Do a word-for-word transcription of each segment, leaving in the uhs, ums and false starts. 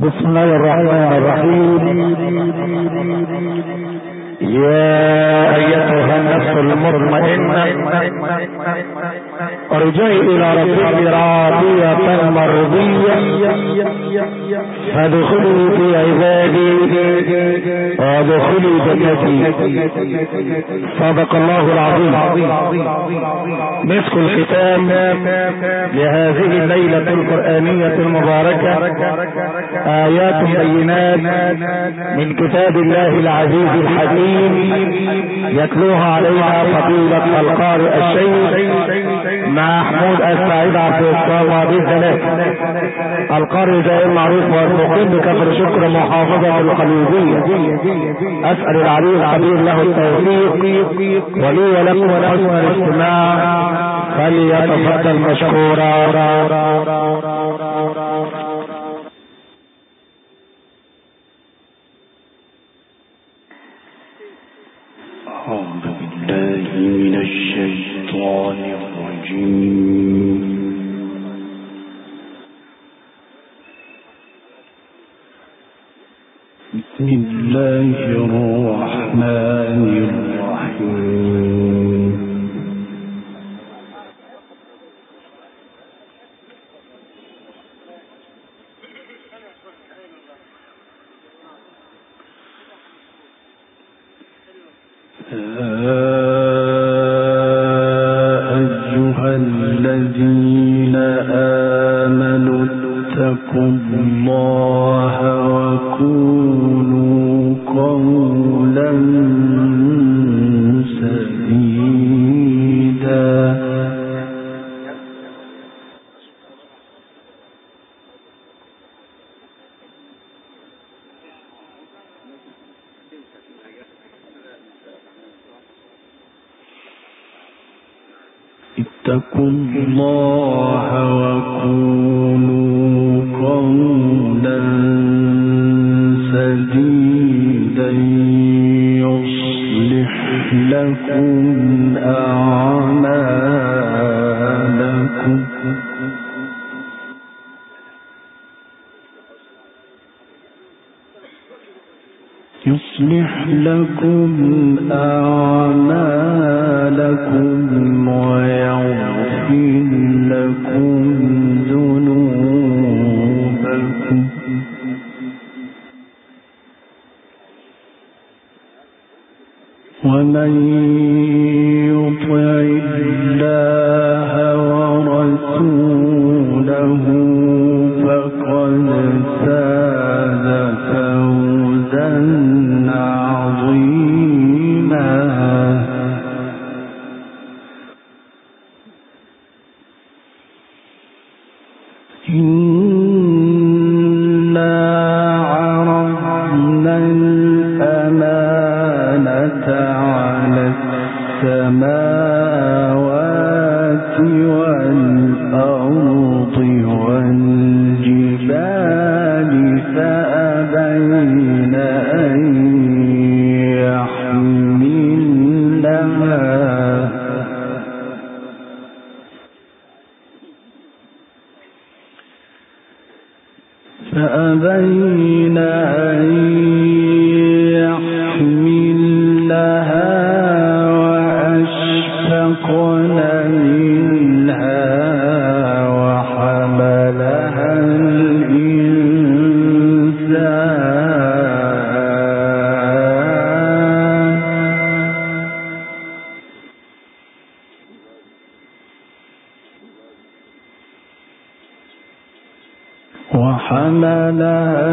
بسم الله الرحمن الرحيم. يا أيتها النفس المطمئنة ارجعي إلى ربك راضية مرضية فادخلي في عبادي وادخلي جنتي. صدق الله العظيم. مسك الختام لهذه الليلة القرآنية المباركة آيات بينات من كتاب الله العزيز الحكيم يتلوها علينا فضيلة القارئ الشيخ محمود السعيد عبد الصمد بالزلات القارئ زي المعروف والمقيم بكفر شكر محافظة القليوبية. أسأل العلي القدير له التوفيق ولي ولكم حسن الاستماع فليتفضل مشكورا. أعوذ بالله من الشيطان الرجيم. بسم الله الرحمن الرحيم. أيها الذين آمنوا اتقوا الله وقولوا قولا سديدا اتقوا الله وقولوا قولا سديدا يصلح لكم أعمالكم يصلح لكم أعمالكم ويغفر لكم ذنوبكم ومن يطع الله ورسوله فقد فاز فوزا عظيما. إنا عرضنا الأمانة على السماوات والأرض والجبال فأبين أن يحملنها فأبين أن يحملنها وأشفقن منها وحملها الإنسان وحملها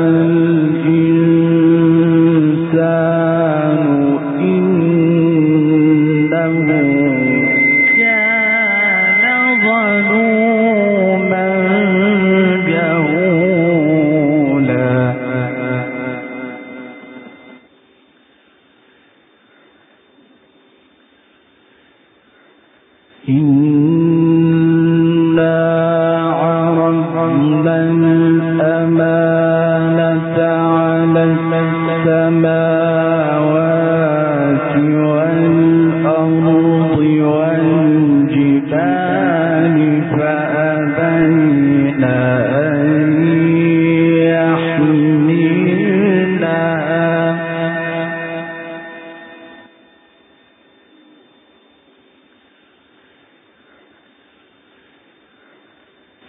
الإنسان إنه كان ظلوما جهولا. إنا عرضنا الأمانة على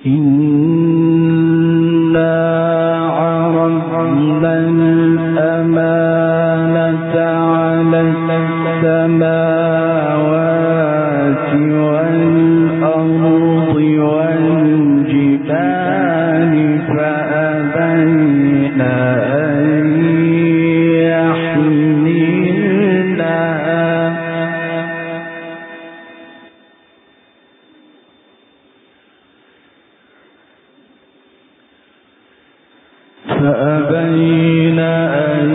إنا عرضنا الأمانة على السماوات والأرض والجبال فأبين أن يحملنها فأبين أن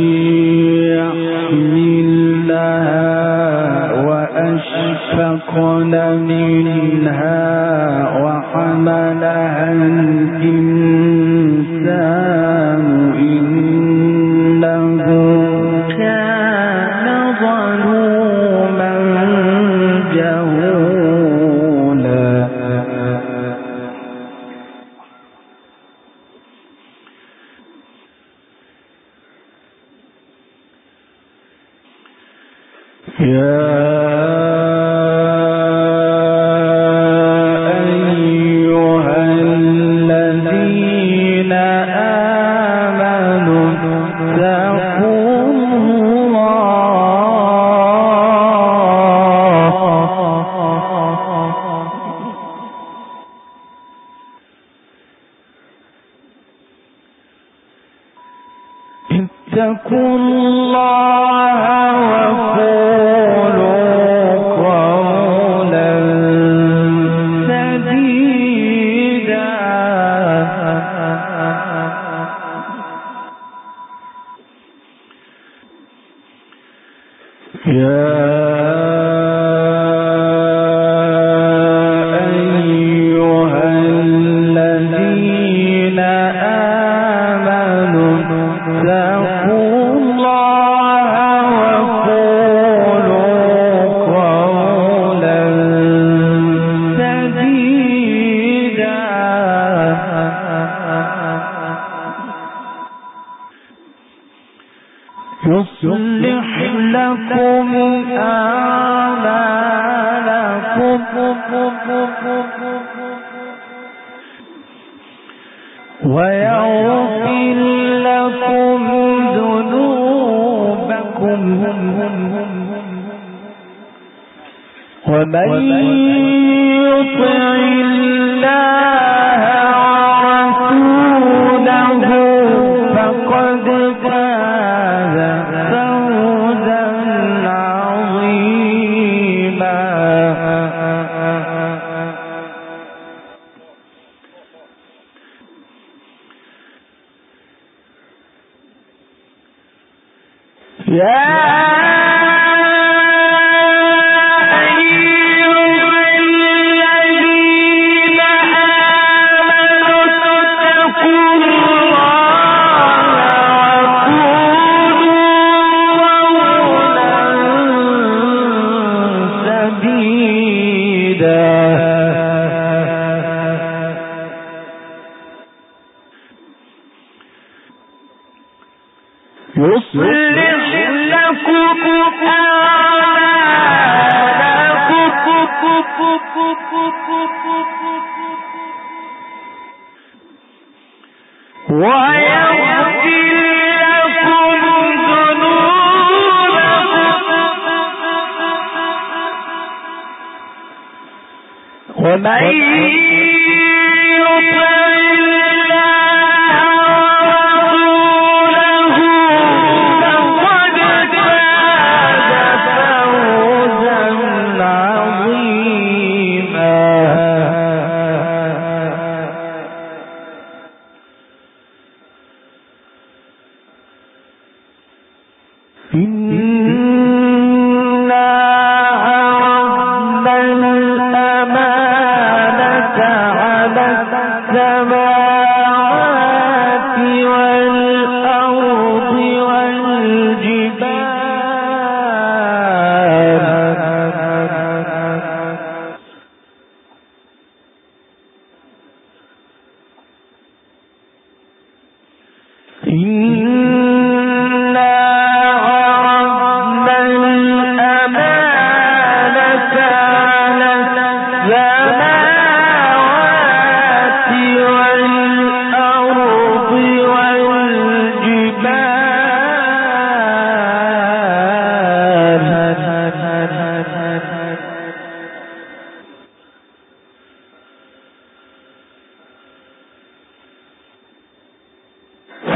يحملنها وأشفقن منها وحملها الإنسان إنه كان ظلوما جهولا يا أيها الذين آمنوا اتقوا الله اتقوا الله وقولوا قولا سديدا يا أيها الذين آمنوا اتقوا الله وقولوا قولا سديدا يصلح لكم أعمالكم ويغفر لكم ذنوبكم ومن يطع الله ورسوله فقد فاز فوزا عظيما يا يصلح لكم أعمالكم ويغفر لكم ذنوبكم ومن يطع إنا عرضنا الأمانة على السماوات والأرض والجبال إنا عرضنا الأمانة على السماوات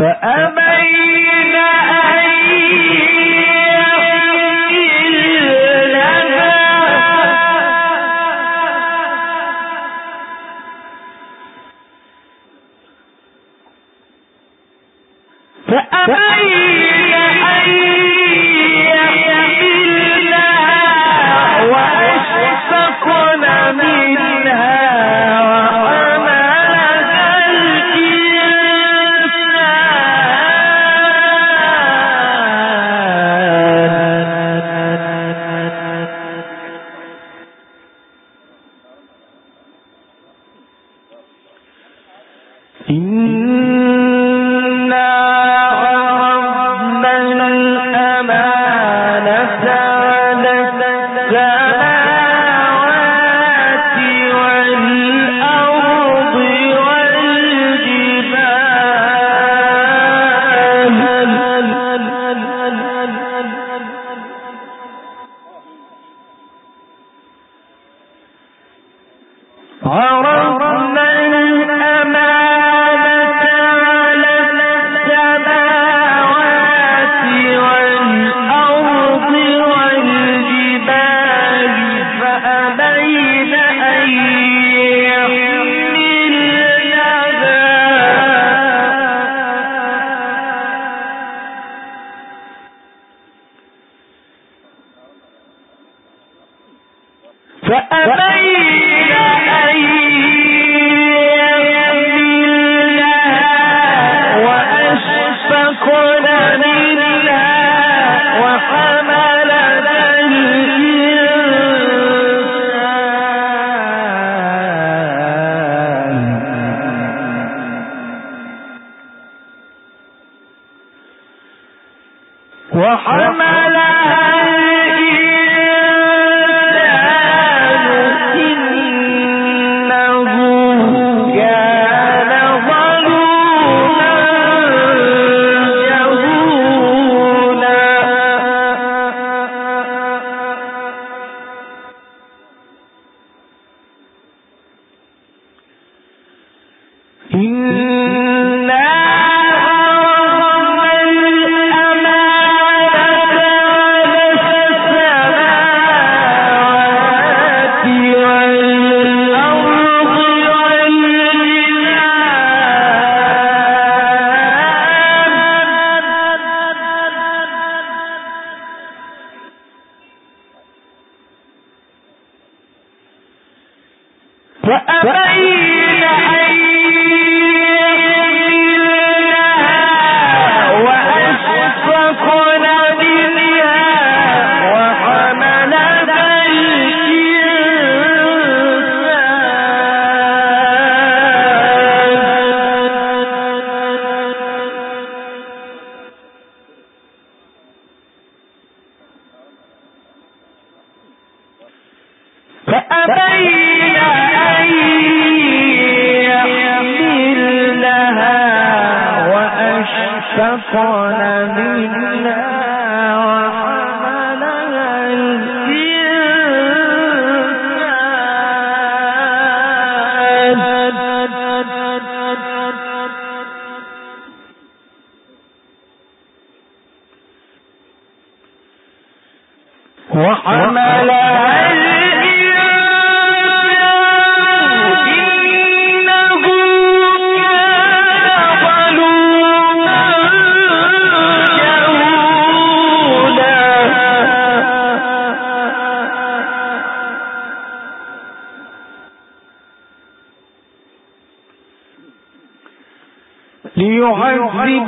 ليعذب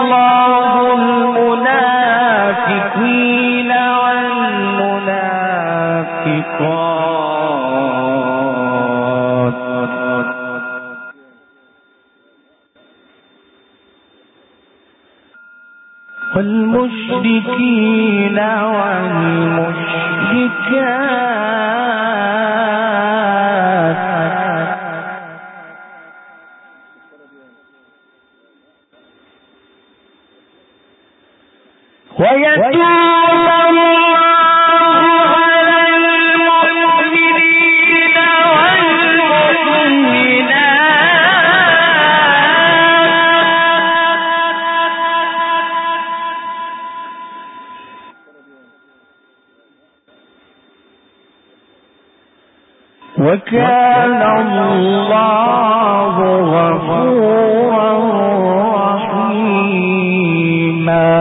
الله المنافقين والمنافقات والمشركين والمشركات ويتوب الله على المؤمنين والمؤمنات وكان الله غفورا رحيما.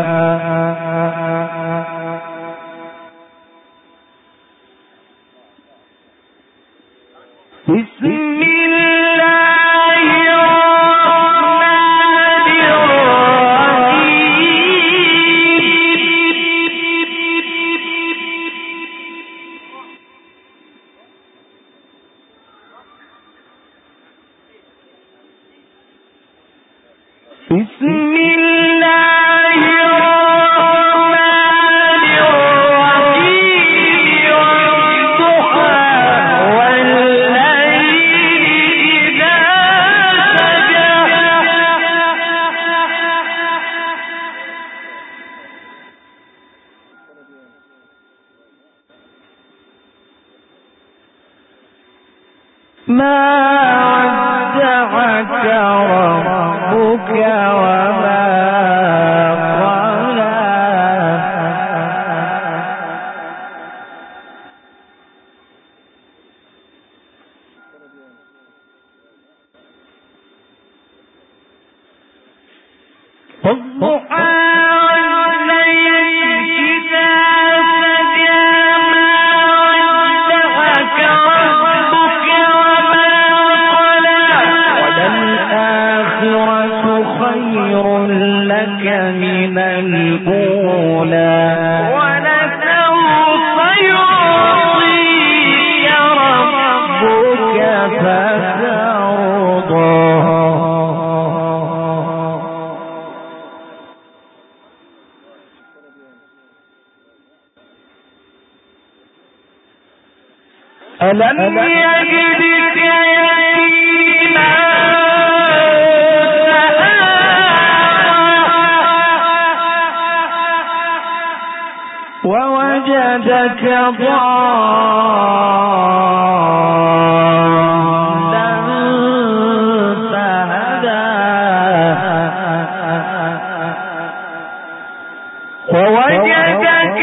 بسم الله الرحمن الرحيم. بسم الله الرحمن الرحيم. والضحى والليل إذا سجى. ما ودعك ربك وما قلى. والضحى والليل إذا سجى. ما ودعك ربك وما قلى. وللآخرة خير لك من الأولى. ولسوف يعطيك ربك فترضى. ألم يجدك يتيما فآوى ووجدك ضالا فهدى ووجدك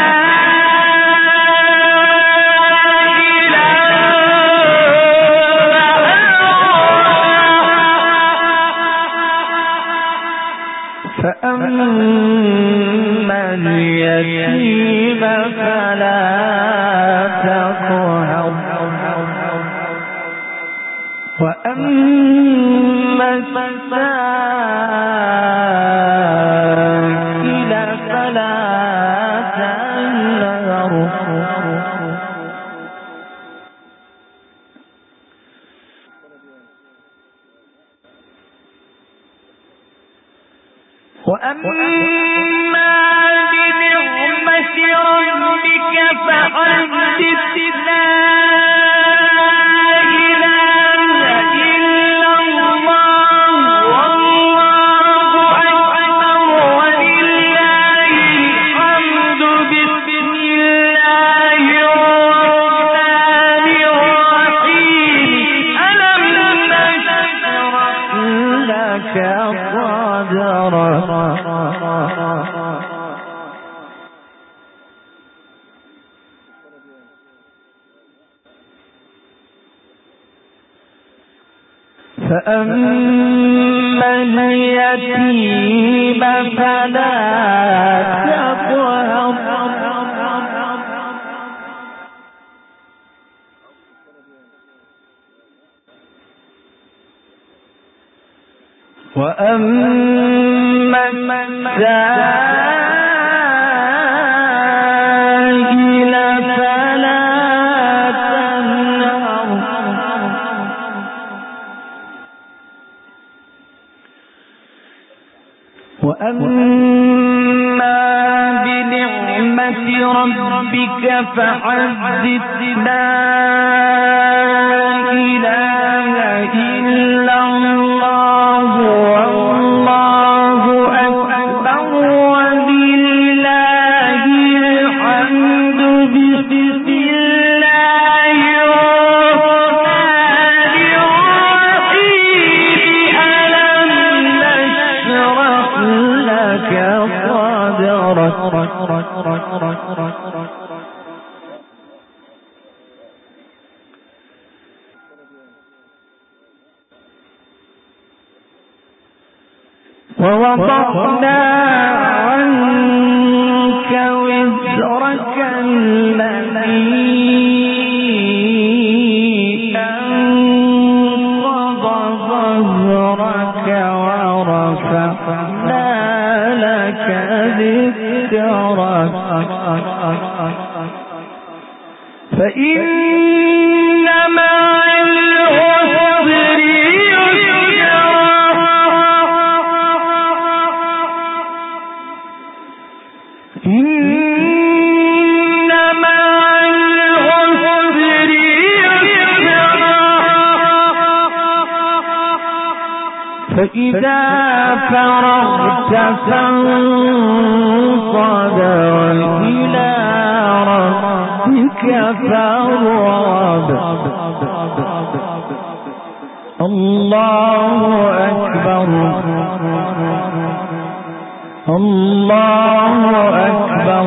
فأما اليتيم فلا تقهر وأما السائل فلا تنهر. وأما بنعمة ربك فحدث. لا إله إلا الله والله أكبر ولله الحمد. بسم الله الرحمن الرحيم. ألم نشرح لك صدرك. فأما اليتيم فلا تقهر وأما السائل فلا تنهر. وأما بنعمة ربك فحدث. لا إله إلا الله والله أكبر ولله الحمد. بسم الله الرحمن الرحيم. ألم نشرح لك صدرك. ووضعنا عنك وزرك الذي أنقض ظهرك ورفعنا لك ذكرك فإن مع العسر يسرا إن مع العسر يسرا فإذا فرغت فانصب وإلى ربك فارغب الله أكبر الله أكبر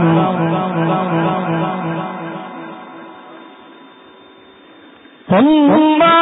الله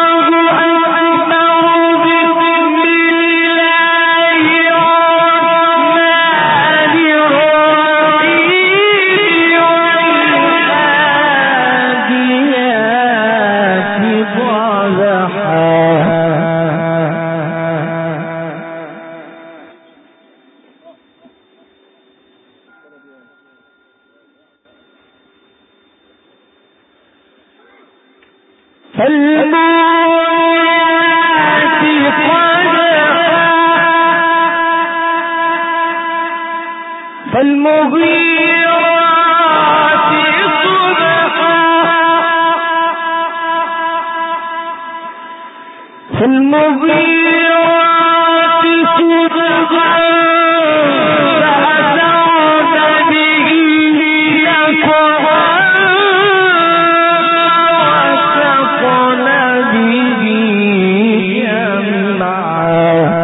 فالمغيرات صبحا فالمغيرات صبحا فأثرن به نقعا وسقن به جمعا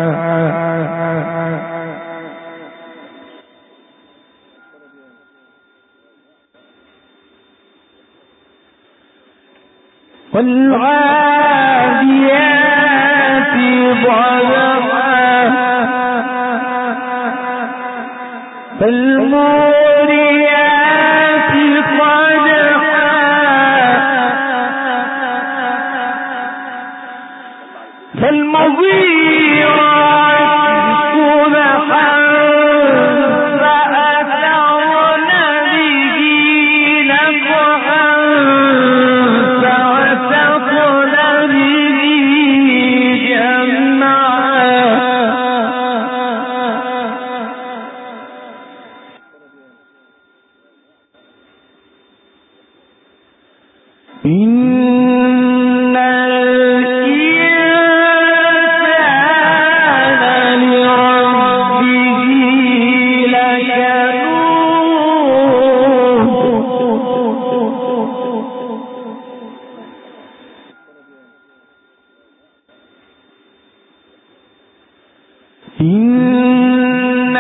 والعاديات ضبحا فالموريات قدحا فالمغيرات صبحا فأثرن به نقعا إن الإنسان لربه لكنود إن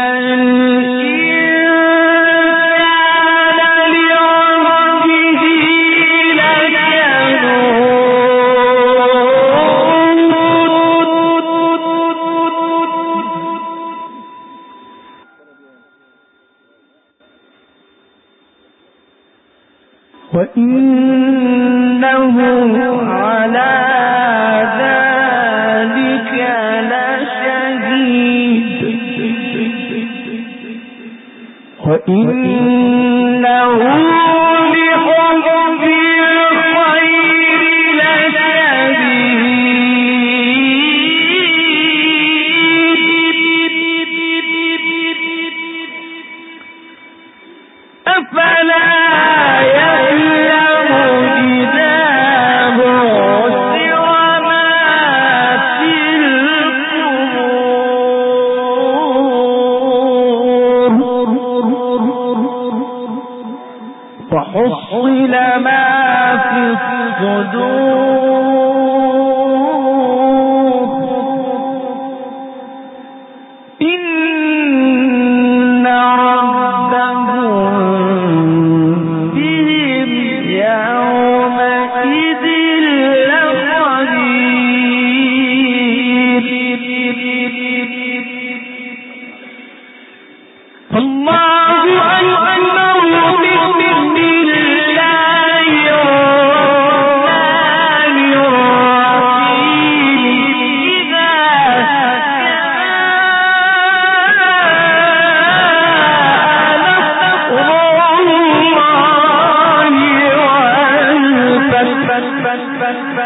وإنه على ذلك لشهيد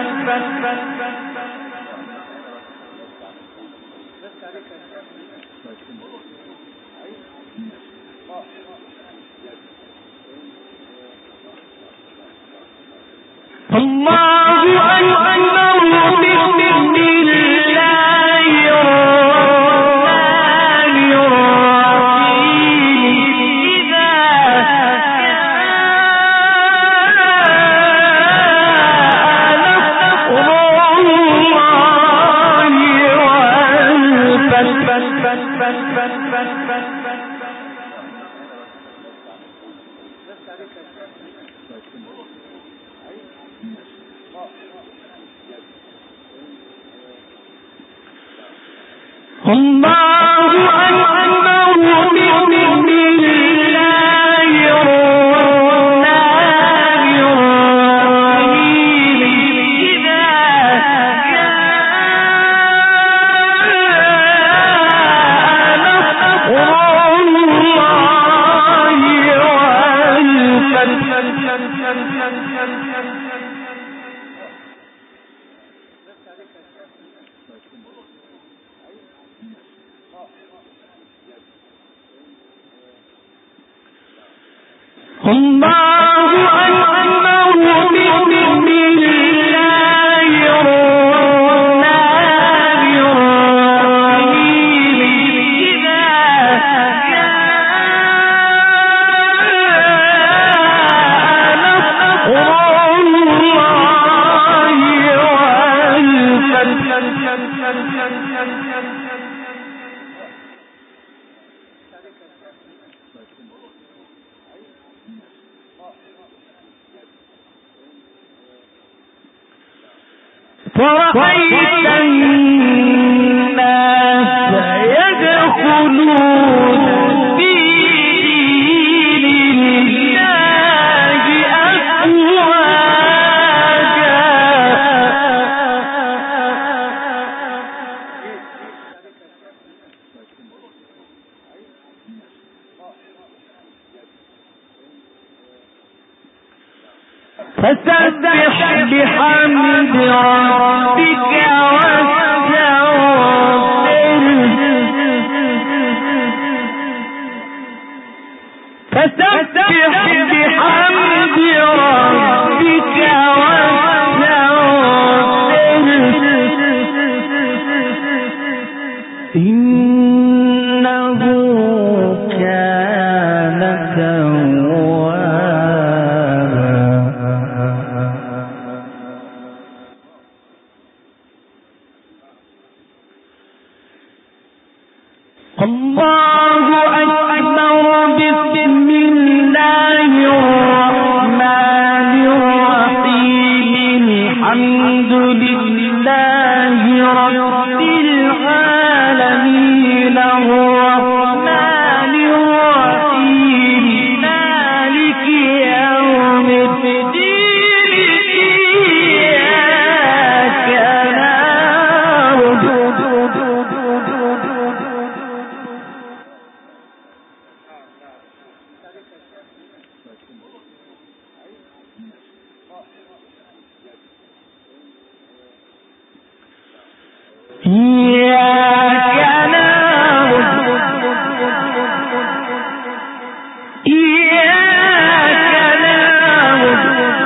ورأيت الناس يدخلون في دين الله أفواجا فسبح بحمد ربك واستغفره فسبح بحمد ربك واستغفره إنه كان الله أكبر بسم الله الرحمن الرحيم الحمد لله رب العالمين الرحمن الرحيم مالك يوم الدين إياك نعبد إياك نعبد إياك نعبد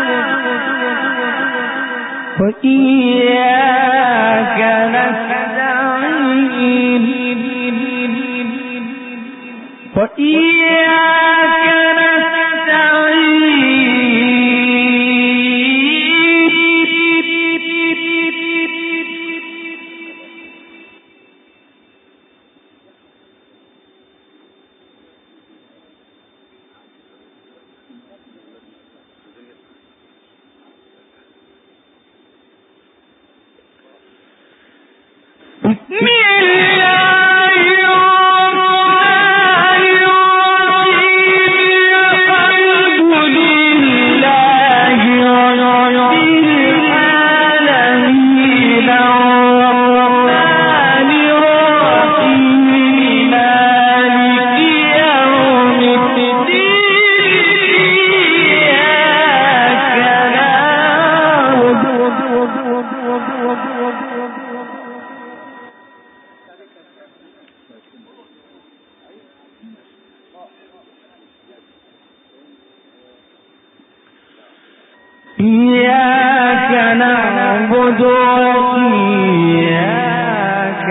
وإياك نستعين وإياك بسم الله الرحمن الرحيم الحمد لله رب العالمين الرحمن الرحيم مالك يوم الدين إياك نعبد إياك نعبد وإياك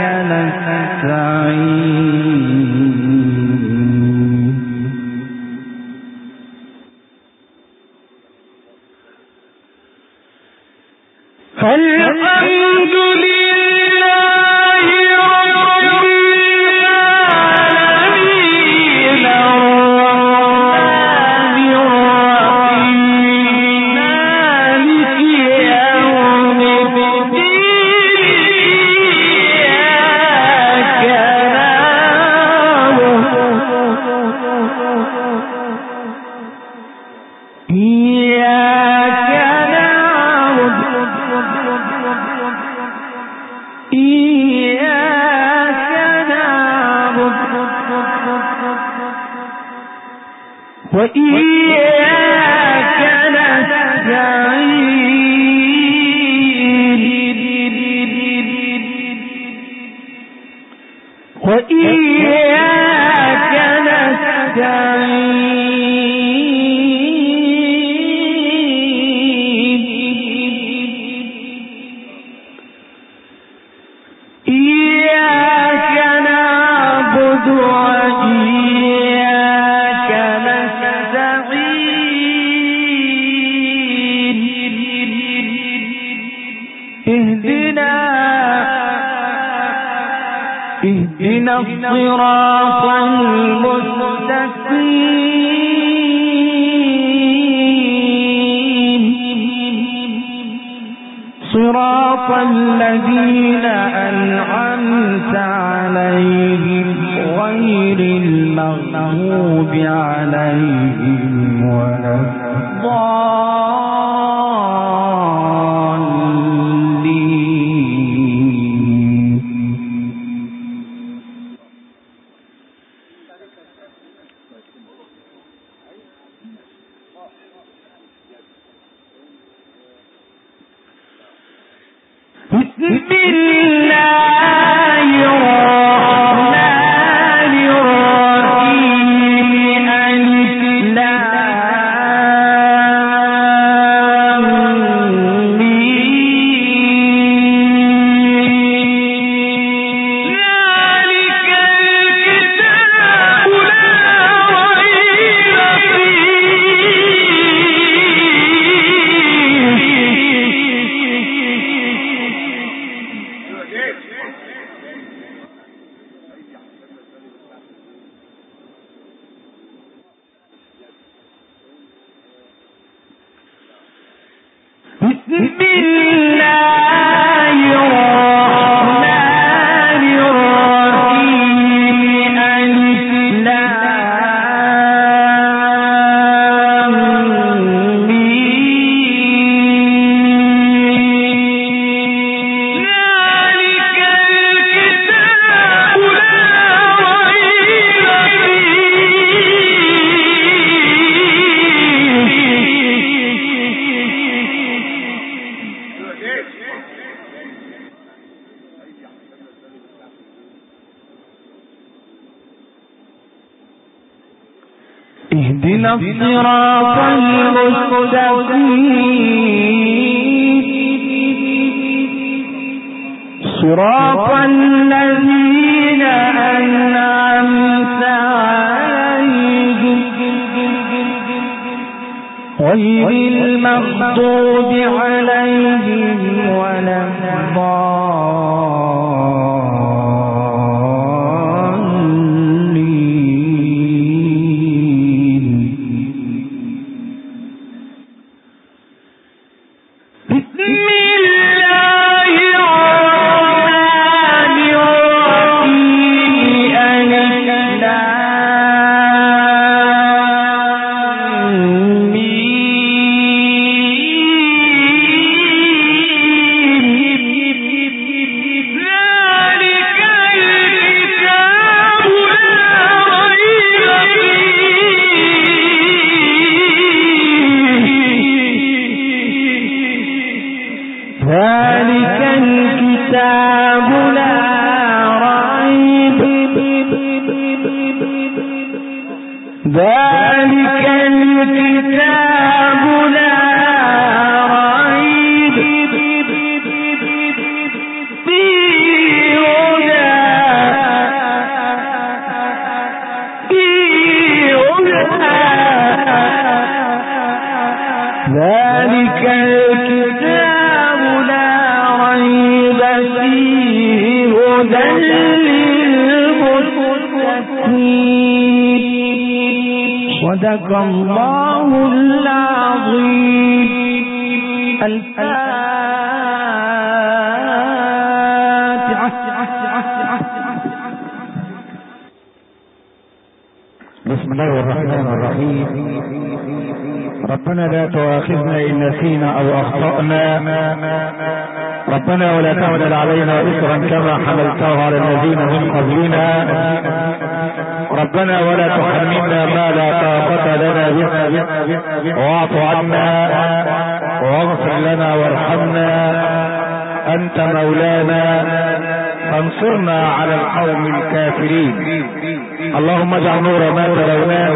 نستعين فالحمد لله رب العالمين الرحمن الرحيم مالك يوم الدين إياك نعبد إياك وإياك نستعين وإياك نستعين إياك نعبد وإياك نستعين اهدنا اهدنا الصراط المستقيم صراط الذين أنعمت عليهم غير المغضوب عليهم ولا الضالين بسم الله الرحمن الرحيم ألف لام ميم ذلك الكتاب لا ريب بسم الله الرحمن الرحيم ألف لام ميم ذلك الكتاب لا ريب اهدنا الصراط المستقيم صراط الذين أنعمت عليهم غير المغضوب عليهم ولا الضالين بسم الله الرحمن الرحيم ألف لام ميم الكتاب لا ريب ذلك الكتاب لا ريب فيه هدى فيه هدى ذلك الكتاب لا ريب فيه هدى للمتقين صدق الله العظيم. الفاتحة. بسم الله الرحمن الرحيم. ربنا لا تؤاخذنا إن نسينا أو أخطأنا، ربنا ولا تحمل علينا إصرا كما حملته على الذين من قبلنا، ربنا ولا تحملنا ما لا طاقة لنا به، واعف عنا واغفر لنا وارحمنا أنت مولانا فانصرنا على القوم الكافرين. اللهم اجعل نور ما تلوناه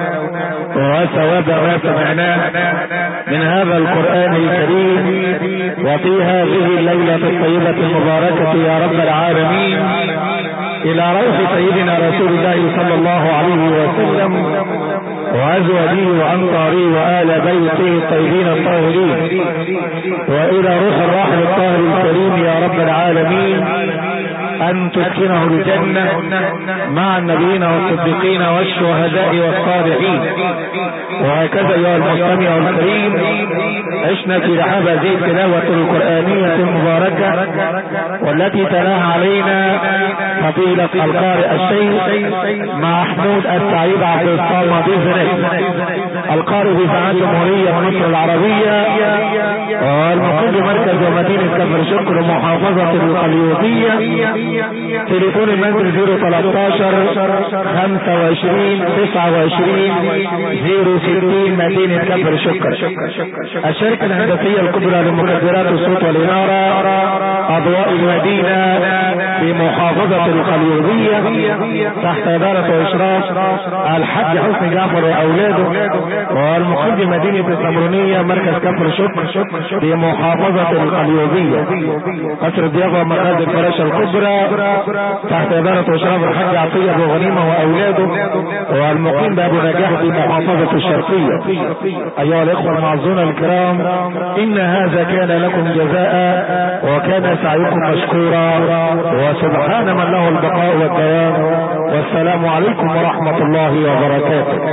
وثواب ما سمعناه من هذا القرآن الكريم وفي هذه الليلة الطيبة المباركة يا رب العالمين إلى روح سيدنا رسول الله صلى الله عليه وسلم وأزواجه وأنصاره وآل بيته الطيبين الطاهرين، وإلى روح الراحل الطاهر الكريم يا رب العالمين أن تسكنه الجنة مع النبيين والصديقين والشهداء والصالحين. وهكذا أيها المستمع الكريم عشنا في رحاب هذه التلاوة القرآنية المباركة والتي تلاها علينا فضيلة القارئ الشيخ محمود السعيد عبد الصمد بن القارئ بسعادة جمهورية مصر العربية والمقيم مركز ومدينة كفر شكر محافظة القليوبية. تليفون المنزل صفر ثلاثة عشر خمسة وعشرين تسعة وعشرين صفر ستين مدينة كفر شكر. الشركة الهندسية الكبرى لمكبرات الصوت والإنارة أضواء المدينة بمحافظة القليوبية تحت إدارة وإشراف الحاج حسن جعفر وأولاده، والمقيم بمدينة السمرونية مركز كفر شكر بمحافظة القليوبية. قصر الضيافة ومخازن الفراشة الكبرى تحت إدارة وإشراف الحاج عطية أبو غنيمة وأولاده، والمقيم بأبو نجاح بمحافظة الشرقية. أيها الإخوة المعزون الكرام، إن هذا كان لكم جزاء وكان سعيكم مشكورا، وسبحان من له البقاء والدوام، والسلام عليكم ورحمة الله وبركاته.